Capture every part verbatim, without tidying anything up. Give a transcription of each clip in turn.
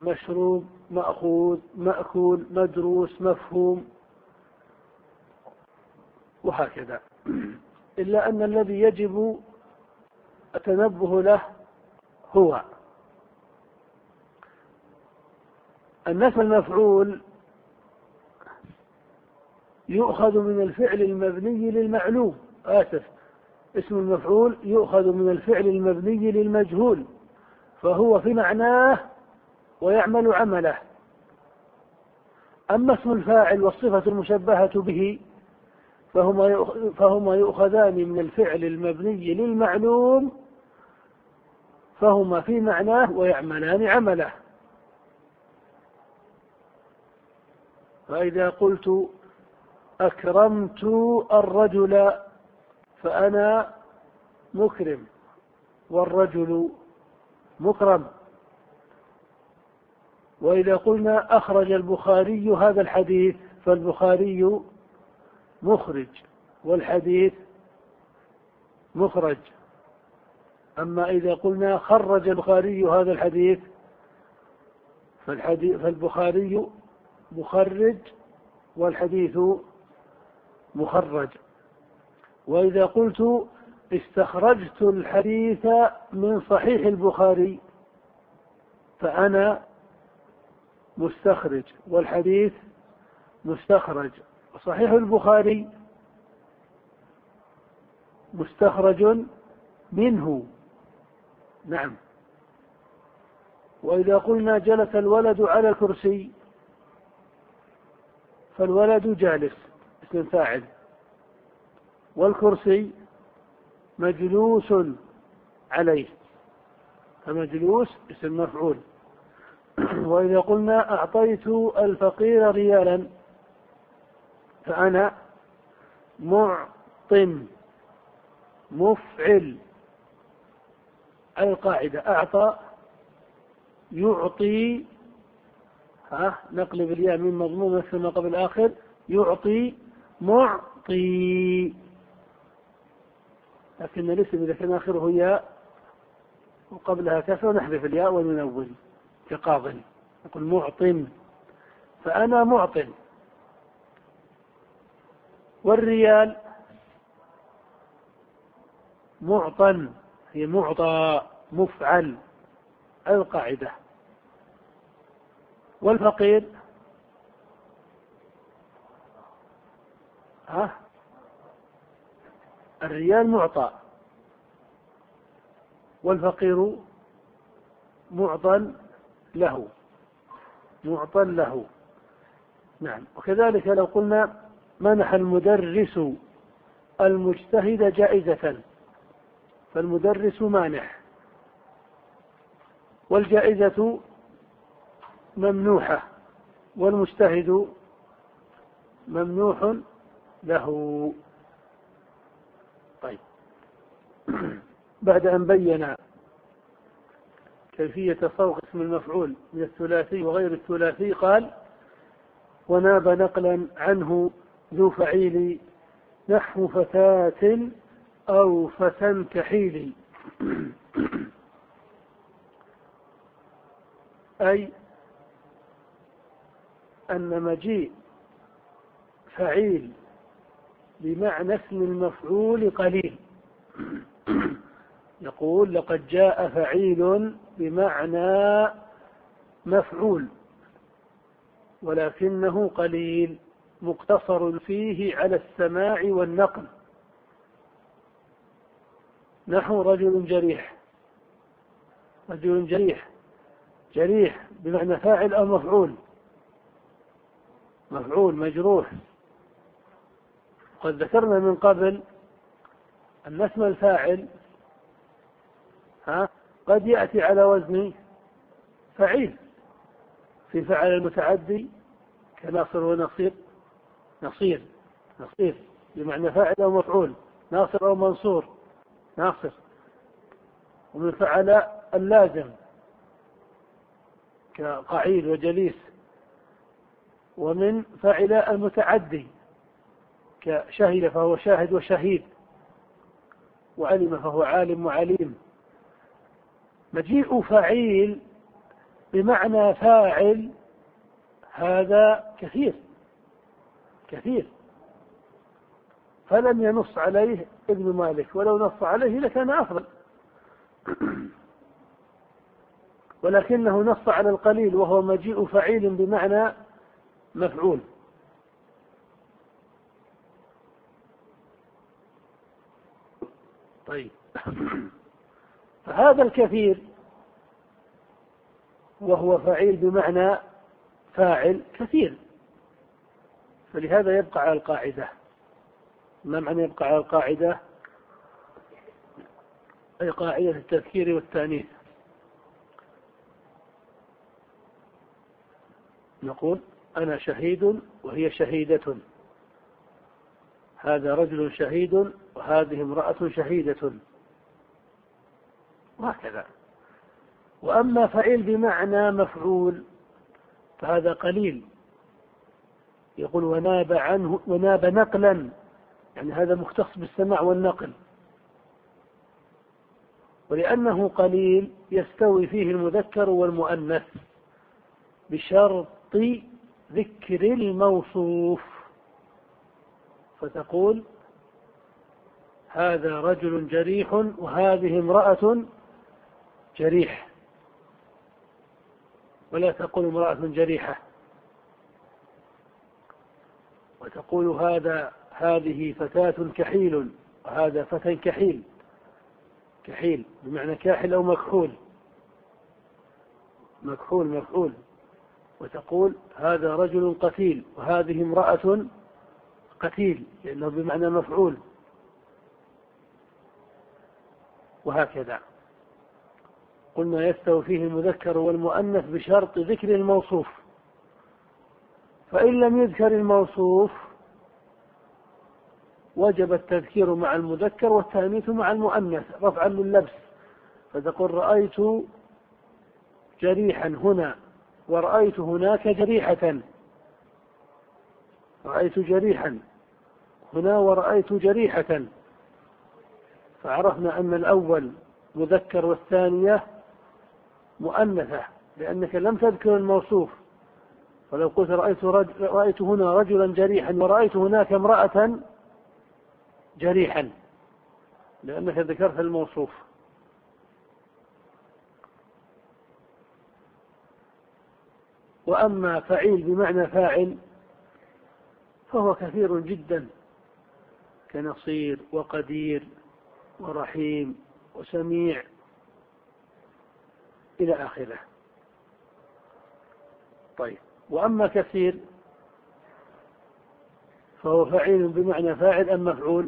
مشروب، مأخوذ، مأكول، مدروس، مفهوم، وهكذا. إلا أن الذي يجب التنبه له هو أن اسم المفعول يؤخذ من الفعل المبني للمعلوم. آسف، اسم المفعول يؤخذ من الفعل المبني للمجهول، فهو في معناه ويعمل عمله. أما اسم الفاعل والصفة المشبهة به فهما فهما يؤخذان من الفعل المبني للمعلوم، فهما في معناه ويعملان عمله. فإذا قلت أكرمت الرجل فأنا مكرم والرجل مكرم. وإذا قلنا أخرج البخاري هذا الحديث فالبخاري مخرج والحديث مخرج. أما إذا قلنا خرج البخاري هذا الحديث فالبخاري مخرج والحديث مخرج. وإذا قلت استخرجت الحديث من صحيح البخاري فأنا مستخرج والحديث مستخرج. صحيح البخاري مستخرج منه. نعم. وإذا قلنا جلس الولد على الكرسي فالولد جالس اسم فاعل، والكرسي مجلوس عليه فمجلوس اسم مفعول. وإذا قلنا أعطيت الفقير ريالا فأنا معطٍ مفعل. القاعدة أعطى يعطي، ها نقلب الياء من مضمومة ثم قبل آخر، يعطي معطي. لكن الاسم إذا كان آخره ياء وقبلها كسر نحذف الياء وننون كقاضٍ، نقول معطٍ فأنا معطٍ. والريال معطى، هي معطى مفعل القاعدة. والفقير ها الريال معطى والفقير معطى له معطى له. نعم. وكذلك لو قلنا منح المدرس المجتهد جائزة فالمدرس مانح والجائزة ممنوحة والمجتهد ممنوح له. طيب، بعد أن بين كيفية صوغ اسم المفعول من الثلاثي وغير الثلاثي قال: وناب نقلا عنه ذو فعيل نحو فتاة أو فتى كحيل. أي أن مجيء فعيل بمعنى اسم المفعول قليل. يقول: لقد جاء فعيل بمعنى مفعول ولكنه قليل مقتصر فيه على السماع والنقل. نحو رجل جريح. رجل جريح جريح بمعنى فاعل أو مفعول؟ مفعول مجروح. قد ذكرنا من قبل أن اسم الفاعل ها قد يأتي على وزن فعيل في فعل المتعدي كناصر ونصير. نصير نصير بمعنى فاعل أو مفعول، ناصر أو منصور ناصر. ومن فعل اللازم كقعيد وجليس. ومن فعل المتعدي كشهد فهو شاهد وشهيد، وعلم فهو عالم وعليم. مجيء فعيل بمعنى فاعل هذا كثير كثير، فلم ينص عليه ابن مالك، ولو نص عليه لكان أفضل، ولكنه نص على القليل وهو مجيء فعيل بمعنى مفعول. طيب فهذا الكثير وهو فعيل بمعنى فاعل كثير، فلهذا يبقى على القاعدة. ما معنى يبقى على القاعدة؟ أي قاعدة التذكير والتأنيث. نقول أنا شهيد وهي شهيدة، هذا رجل شهيد وهذه امرأة شهيدة، وهكذا. وأما فعيل بمعنى مفعول فهذا قليل، يقول وناب عنه وناب نقلا، يعني هذا مختص بالسماع والنقل، ولأنه قليل يستوي فيه المذكر والمؤنث بشرط ذكر الموصوف، فتقول هذا رجل جريح وهذه امرأة جريح، ولا تقول امرأة جريحة. وتقول هذا هذه فتاة كحيل وهذا فتى كحيل، كحيل بمعنى كاحل أو مكحول، مكحول مفعول. وتقول هذا رجل قتيل وهذه امرأة قتيل، لأنه بمعنى مفعول، وهكذا. قلنا يستوي فيه المذكر والمؤنث بشرط ذكر الموصوف، فإن لم يذكر الموصوف وجب التذكير مع المذكر والتأنيث مع المؤنث رفعا لللبس، فتقول رأيت جريحا هنا ورأيت هناك جريحة، رأيت جريحا هنا ورأيت جريحة، فعرفنا أن الأول مذكر والثانية مؤنثة لأنك لم تذكر الموصوف. فلو قلت رأيت, رجل رأيت هنا رجلا جريحا ورأيت هناك امرأة جريحا لأنك ذكرت الموصوف. وأما فعيل بمعنى فاعل فهو كثير جدا، كنصير وقدير ورحيم وسميع إلى آخره. طيب وأما كثير فهو فعيل بمعنى فاعل أم مفعول؟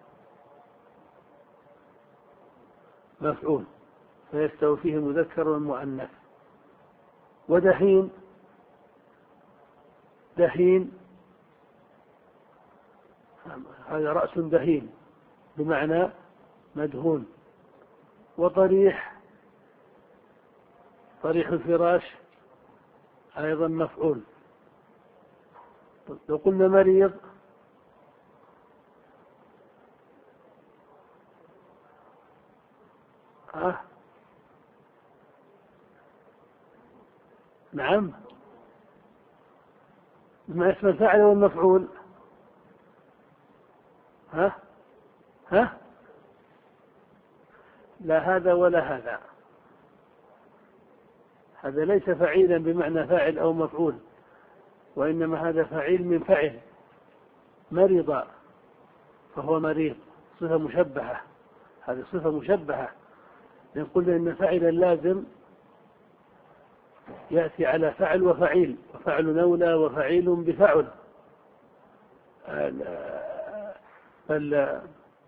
مفعول، فيستوي فيه المذكر والمؤنث. ودهين، دهين هذا رأس دهين بمعنى مدهون. وطريح، طريح الفراش أيضا مفعول. لو قلنا مريض ها نعم ما اسم الفاعل والمفعول؟ ها ها لا هذا ولا هذا، هذا ليس فعيلا بمعنى فاعل أو مفعول، وإنما هذا فعيل من فعل. مرض فهو مريض، صفة مشبهة، هذه صفة مشبهة، لأن قلنا إن فعلا لازم يأتي على فعل وفعيل، وفعل أولى وفعيل بفعل. بل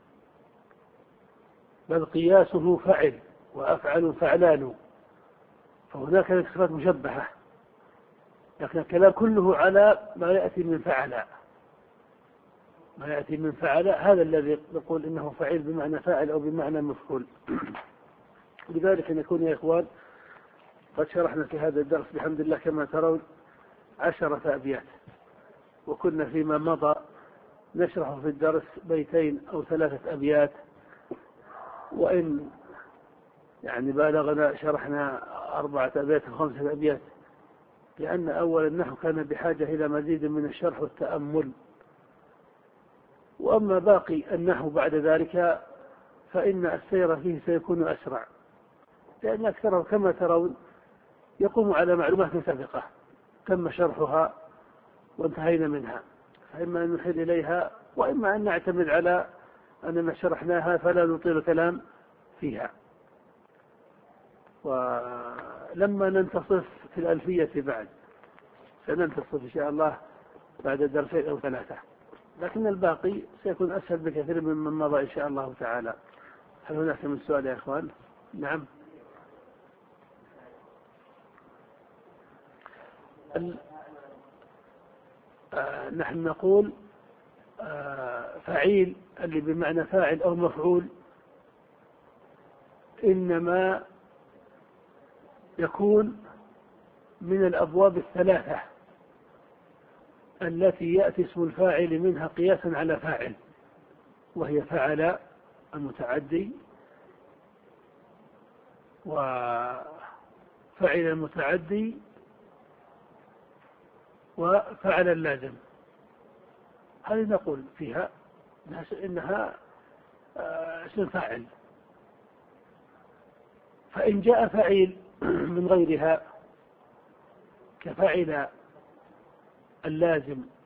بل قياسه فعل وأفعل فعلان، فهناك صفات مشبهة، لكن الكلام كله على ما يأتي من فعل، ما يأتي من فعل هذا الذي نقول إنه فعيل بمعنى فاعل أو بمعنى مفعول. لذلك نكون يا إخوان قد شرحنا في هذا الدرس بحمد الله كما ترون عشرة أبيات، وكنا فيما مضى نشرح في الدرس بيتين أو ثلاثة أبيات، وإن يعني بالغنا شرحنا أربعة أبيات أو خمسة أبيات، لأن أول النحو كان بحاجة إلى مزيد من الشرح والتأمل. وأما باقي النحو بعد ذلك فإن السير فيه سيكون أسرع، لأن أكثره كما ترون يقوم على معلومات سابقة تم شرحها وانتهينا منها، فإما أن نحيل إليها وإما أن نعتمد على أننا شرحناها فلا نطيل الكلام فيها. ولما ننتصف في الألفية بعد سننتصف إن شاء الله بعد درسين أو ثلاثة، لكن الباقي سيكون أسهل بكثير ممن مضى إن شاء الله تعالى. هل هناك من سؤال يا إخوان؟ نعم. آه نحن نقول آه فعيل اللي بمعنى فاعل أو مفعول إنما يكون من الأبواب الثلاثة التي يأتي اسم الفاعل منها قياسا على فاعل، وهي فعل المتعدي وفعل المتعدي وفعل اللازم. هذه نقول فيها إنها اسم فاعل. فإن جاء فعيل من غيرها كفعل اللازم